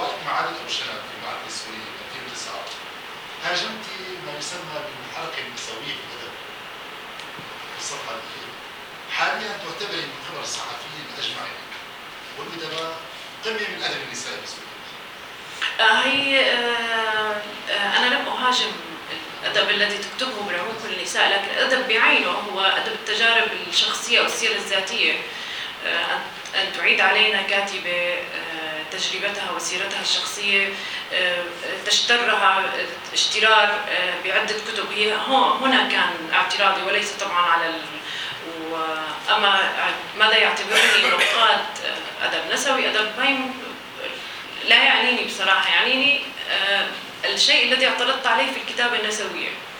لقائك مع عادل أبو شنب في المعركة السورية 2009 هاجمت ما يسمى بالحركة النسوية في الأدب في الصفحة الأخيرة. حاليا تعتبري من خبر الصحفيين أجمعين والأدباء قمة من الأدب النسائي بسوريا. هي أنا لم أهاجم الأدب الذي تكتبه بالعموم كل النساء، لكن الأدب بعينه هو أدب التجارب الشخصية أو السيرة الذاتية. أن تعيد علينا كاتبة تجربتها وسيرتها الشخصية تشترها اشترار بعدة كتب، هي هنا كان اعتراضي وليس طبعا على أما ماذا يعتبرني نقاد أدب نسوي أدب لا يعنيني بصراحة. يعنيني الشيء الذي اعترضت عليه في الكتابة النسوية.